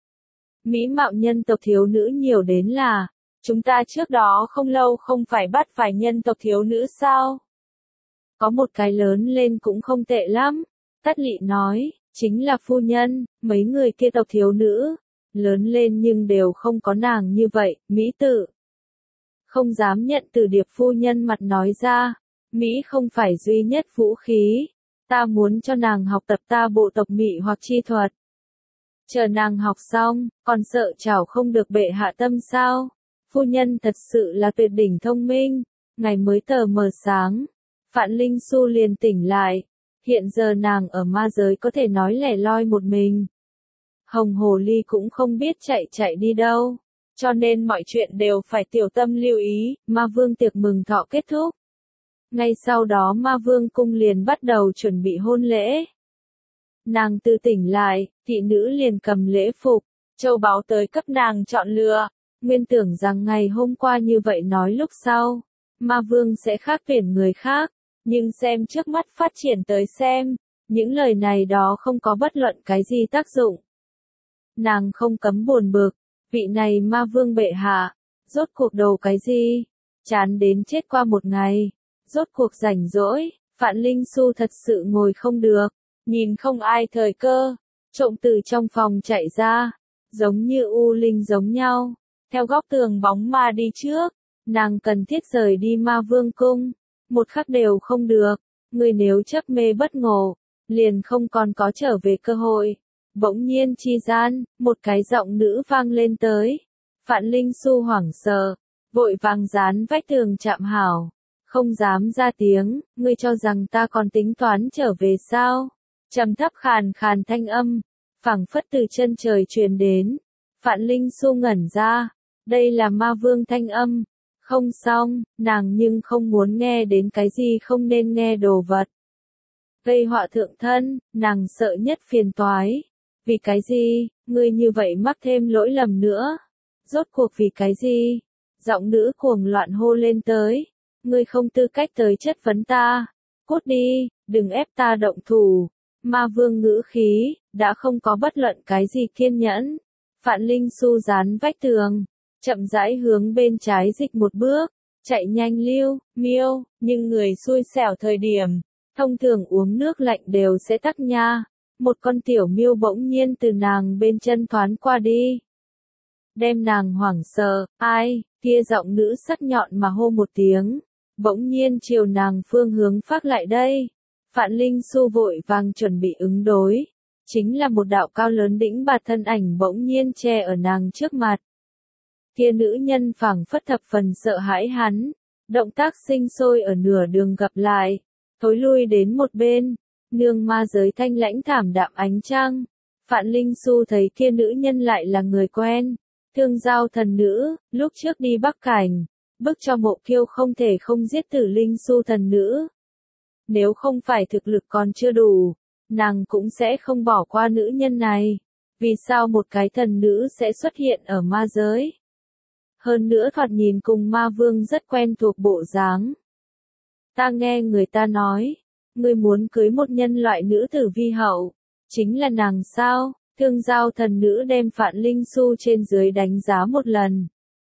Mỹ mạo nhân tộc thiếu nữ nhiều đến là, chúng ta trước đó không lâu không phải bắt phải nhân tộc thiếu nữ sao? Có một cái lớn lên cũng không tệ lắm. Tát Lị nói, chính là phu nhân, mấy người kia tộc thiếu nữ, lớn lên nhưng đều không có nàng như vậy, Mỹ tự. Không dám nhận Từ Điệp phu nhân mặt nói ra, Mỹ không phải duy nhất vũ khí, ta muốn cho nàng học tập ta bộ tộc mị hoặc chi thuật. Chờ nàng học xong, còn sợ chảo không được bệ hạ tâm sao? Phu nhân thật sự là tuyệt đỉnh thông minh. Ngày mới tờ mờ sáng, Phạn Linh Xu liền tỉnh lại. Hiện giờ nàng ở ma giới có thể nói lẻ loi một mình. Hồng Hồ Ly cũng không biết chạy chạy đi đâu. Cho nên mọi chuyện đều phải tiểu tâm lưu ý. Ma Vương tiệc mừng thọ kết thúc. Ngay sau đó Ma Vương cung liền bắt đầu chuẩn bị hôn lễ. Nàng từ tỉnh lại, thị nữ liền cầm lễ phục, châu báu tới cấp nàng chọn lựa. Nguyên tưởng rằng ngày hôm qua như vậy nói lúc sau, Ma Vương sẽ khác tuyển người khác, nhưng xem trước mắt phát triển tới xem, những lời này đó không có bất luận cái gì tác dụng. Nàng không cấm buồn bực, vị này Ma Vương bệ hạ, rốt cuộc đầu cái gì, chán đến chết qua một ngày, rốt cuộc rảnh rỗi, Phạn Linh Xu thật sự ngồi không được. Nhìn không ai thời cơ, trộm từ trong phòng chạy ra, giống như u linh giống nhau, theo góc tường bóng ma đi trước, nàng cần thiết rời đi Ma Vương cung, một khắc đều không được, người nếu chấp mê bất ngộ, liền không còn có trở về cơ hội. Bỗng nhiên chi gian, một cái giọng nữ vang lên tới, Phạn Linh Xu hoảng sợ, vội vàng dán vách tường chạm hảo, không dám ra tiếng, ngươi cho rằng ta còn tính toán trở về sao? Trầm thấp khàn khàn thanh âm, phảng phất từ chân trời truyền đến. Phạn Linh Xu ngẩn ra, đây là Ma Vương thanh âm. Không xong, nàng nhưng không muốn nghe đến cái gì không nên nghe đồ vật. Gây họa thượng thân, nàng sợ nhất phiền toái. Vì cái gì, ngươi như vậy mắc thêm lỗi lầm nữa? Rốt cuộc vì cái gì? Giọng nữ cuồng loạn hô lên tới. Ngươi không tư cách tới chất vấn ta. Cút đi, đừng ép ta động thủ. Ma Vương ngữ khí, đã không có bất luận cái gì kiên nhẫn. Phạn Linh Xu dán vách tường, chậm rãi hướng bên trái dịch một bước, chạy nhanh lưu, miêu, nhưng người xui xẻo thời điểm, thông thường uống nước lạnh đều sẽ tắc nha. Một con tiểu miêu bỗng nhiên từ nàng bên chân thoán qua đi. Đem nàng hoảng sợ, ai, kia giọng nữ sắc nhọn mà hô một tiếng, bỗng nhiên chiều nàng phương hướng phát lại đây. Phạn Linh Xu vội vàng chuẩn bị ứng đối, chính là một đạo cao lớn đĩnh bạt thân ảnh bỗng nhiên che ở nàng trước mặt. Kia nữ nhân phảng phất thập phần sợ hãi hắn, động tác sinh sôi ở nửa đường gặp lại, thối lui đến một bên, nương ma giới thanh lãnh thảm đạm ánh trăng. Phạn Linh Xu thấy kia nữ nhân lại là người quen, Thương Giao thần nữ, lúc trước đi Bắc Cảnh, bức cho Mộ Kiêu không thể không giết Tử Linh Xu thần nữ. Nếu không phải thực lực còn chưa đủ, nàng cũng sẽ không bỏ qua nữ nhân này. Vì sao một cái thần nữ sẽ xuất hiện ở ma giới? Hơn nữa thoạt nhìn cùng Ma Vương rất quen thuộc bộ dáng. Ta nghe người ta nói, Ngươi muốn cưới một nhân loại nữ tử vi hậu, chính là nàng sao? Thương giao thần nữ đem Phạn Linh Xu trên dưới đánh giá một lần.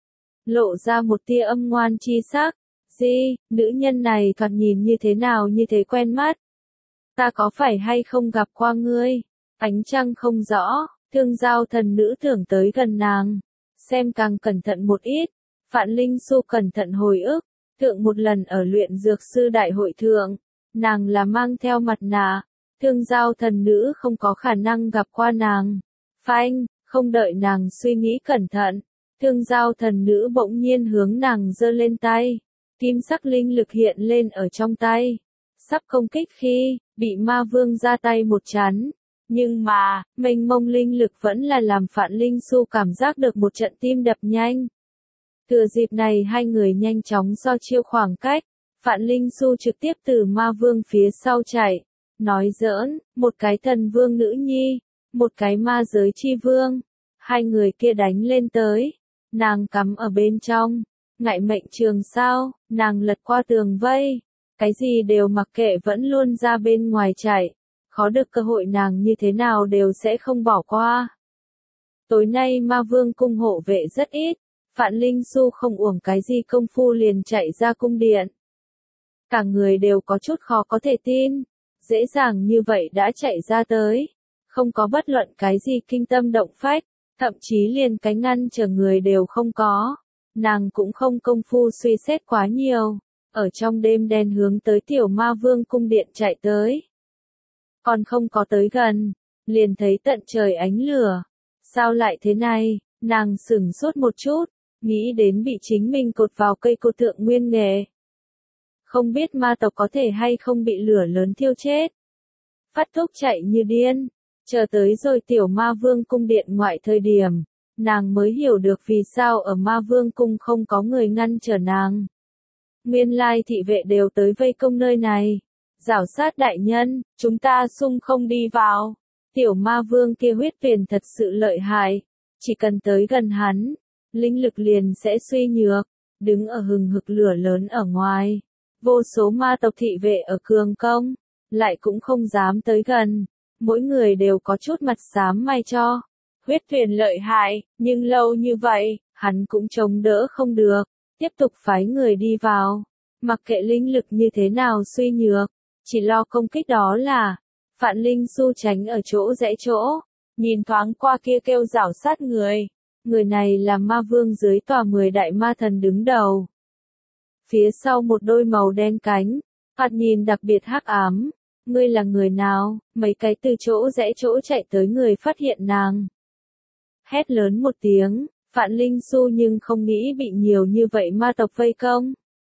Lộ ra một tia âm ngoan chi sắc. Gì, nữ nhân này thoạt nhìn như thế nào như thế quen mắt. Ta có phải hay không gặp qua ngươi? Ánh trăng không rõ, thương giao thần nữ tưởng tới gần nàng. Xem càng cẩn thận một ít. Phạn Linh Xu cẩn thận hồi ức. Thượng một lần ở luyện dược sư đại hội thượng. Nàng là mang theo mặt nạ. Thương giao thần nữ không có khả năng gặp qua nàng. Phanh, không đợi nàng suy nghĩ cẩn thận. Thương giao thần nữ bỗng nhiên hướng nàng giơ lên tay. Kim sắc linh lực hiện lên ở trong tay. Sắp công kích khi, bị ma vương ra tay một chắn. Nhưng mà, mênh mông linh lực vẫn là làm Phạn Linh Xu cảm giác được một trận tim đập nhanh. Thừa dịp này hai người nhanh chóng so chiêu khoảng cách. Phạn Linh Xu trực tiếp từ ma vương phía sau chạy. Nói giỡn, một cái thần vương nữ nhi, một cái ma giới chi vương. Hai người kia đánh lên tới. Nàng cắm ở bên trong. Ngại mệnh trường sao, nàng lật qua tường vây. Cái gì đều mặc kệ vẫn luôn ra bên ngoài chạy. Khó được cơ hội nàng như thế nào đều sẽ không bỏ qua. Tối nay ma vương cung hộ vệ rất ít. Phạn Linh Xu không uổng cái gì công phu liền chạy ra cung điện. Cả người đều có chút khó có thể tin. Dễ dàng như vậy đã chạy ra tới. Không có bất luận cái gì kinh tâm động phách. Thậm chí liền cái ngăn chờ người đều không có. Nàng cũng không công phu suy xét quá nhiều. Ở trong đêm đen hướng tới tiểu ma vương cung điện chạy tới. Còn không có tới gần. Liền thấy tận trời ánh lửa. Sao lại thế này? Nàng sửng sốt một chút. Nghĩ đến bị chính mình cột vào cây cột thượng nguyên nghề. Không biết ma tộc có thể hay không bị lửa lớn thiêu chết. Phát thúc chạy như điên. Chờ tới rồi tiểu ma vương cung điện ngoại thời điểm. Nàng mới hiểu được vì sao ở ma vương cung không có người ngăn trở nàng. Nguyên lai thị vệ đều tới vây công nơi này. Giảo sát đại nhân, chúng ta xung không đi vào. Tiểu ma vương kia huyết tuyền thật sự lợi hại. Chỉ cần tới gần hắn, linh lực liền sẽ suy nhược. Đứng ở hừng hực lửa lớn ở ngoài. Vô số ma tộc thị vệ ở cường công. Lại cũng không dám tới gần. Mỗi người đều có chút mặt xám may cho. Huyết thuyền lợi hại, nhưng lâu như vậy, hắn cũng chống đỡ không được. Tiếp tục phái người đi vào. Mặc kệ linh lực như thế nào suy nhược. Chỉ lo công kích đó là. Phạn Linh Xu tránh ở chỗ rẽ chỗ. Nhìn thoáng qua kia kêu giảo sát người. Người này là ma vương dưới tòa mười đại ma thần đứng đầu. Phía sau một đôi màu đen cánh. Thoạt nhìn đặc biệt hắc ám. Ngươi là người nào? Mấy cái từ chỗ rẽ chỗ chạy tới người phát hiện nàng. Hét lớn một tiếng, Phạn Linh Xu nhưng không nghĩ bị nhiều như vậy ma tộc vây công.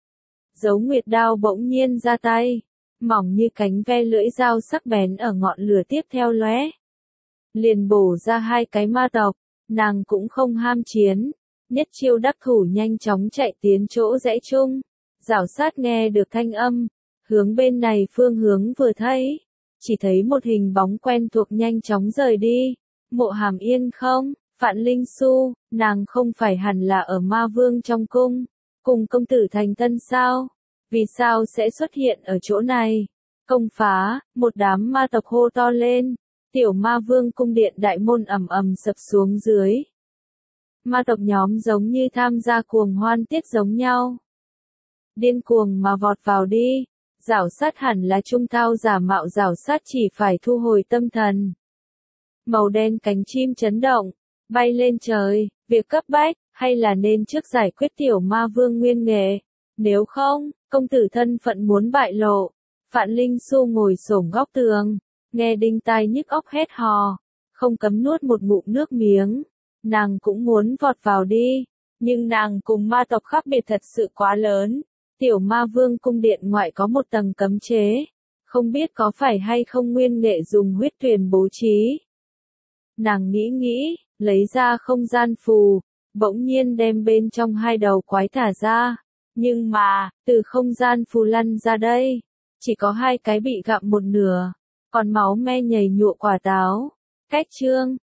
Dấu nguyệt đao bỗng nhiên ra tay, mỏng như cánh ve lưỡi dao sắc bén ở ngọn lửa tiếp theo lóe. Liền bổ ra hai cái ma tộc, nàng cũng không ham chiến, nhất chiêu đắc thủ nhanh chóng chạy tiến chỗ rẽ chung. Giảo sát nghe được thanh âm, hướng bên này phương hướng vừa thấy, chỉ thấy một hình bóng quen thuộc nhanh chóng rời đi. Mộ Hàm Yên không? Phạn Linh Xu, nàng không phải hẳn là ở ma vương trong cung, cùng công tử thành thân sao? Vì sao sẽ xuất hiện ở chỗ này? Công phá, một đám ma tộc hô to lên, tiểu ma vương cung điện đại môn ầm ầm sập xuống dưới. Ma tộc nhóm giống như tham gia cuồng hoan tiết giống nhau. Điên cuồng mà vọt vào đi, giảo sát hẳn là trung thao giả mạo giảo sát chỉ phải thu hồi tâm thần. Màu đen cánh chim chấn động, bay lên trời, việc cấp bách, hay là nên trước giải quyết tiểu ma vương nguyên nghệ, nếu không, công tử thân phận muốn bại lộ. Phạn Linh Xu ngồi xổm góc tường, nghe đinh tai nhức óc hét hò, không cấm nuốt một ngụm nước miếng, nàng cũng muốn vọt vào đi, nhưng nàng cùng ma tộc khác biệt thật sự quá lớn, tiểu ma vương cung điện ngoại có một tầng cấm chế, không biết có phải hay không nguyên nghệ dùng huyết thuyền bố trí. Nàng nghĩ nghĩ, lấy ra không gian phù, bỗng nhiên đem bên trong hai đầu quái thả ra. Nhưng mà, từ không gian phù lăn ra đây, chỉ có hai cái bị gặm một nửa, còn máu me nhầy nhụa quả táo. Cách chương,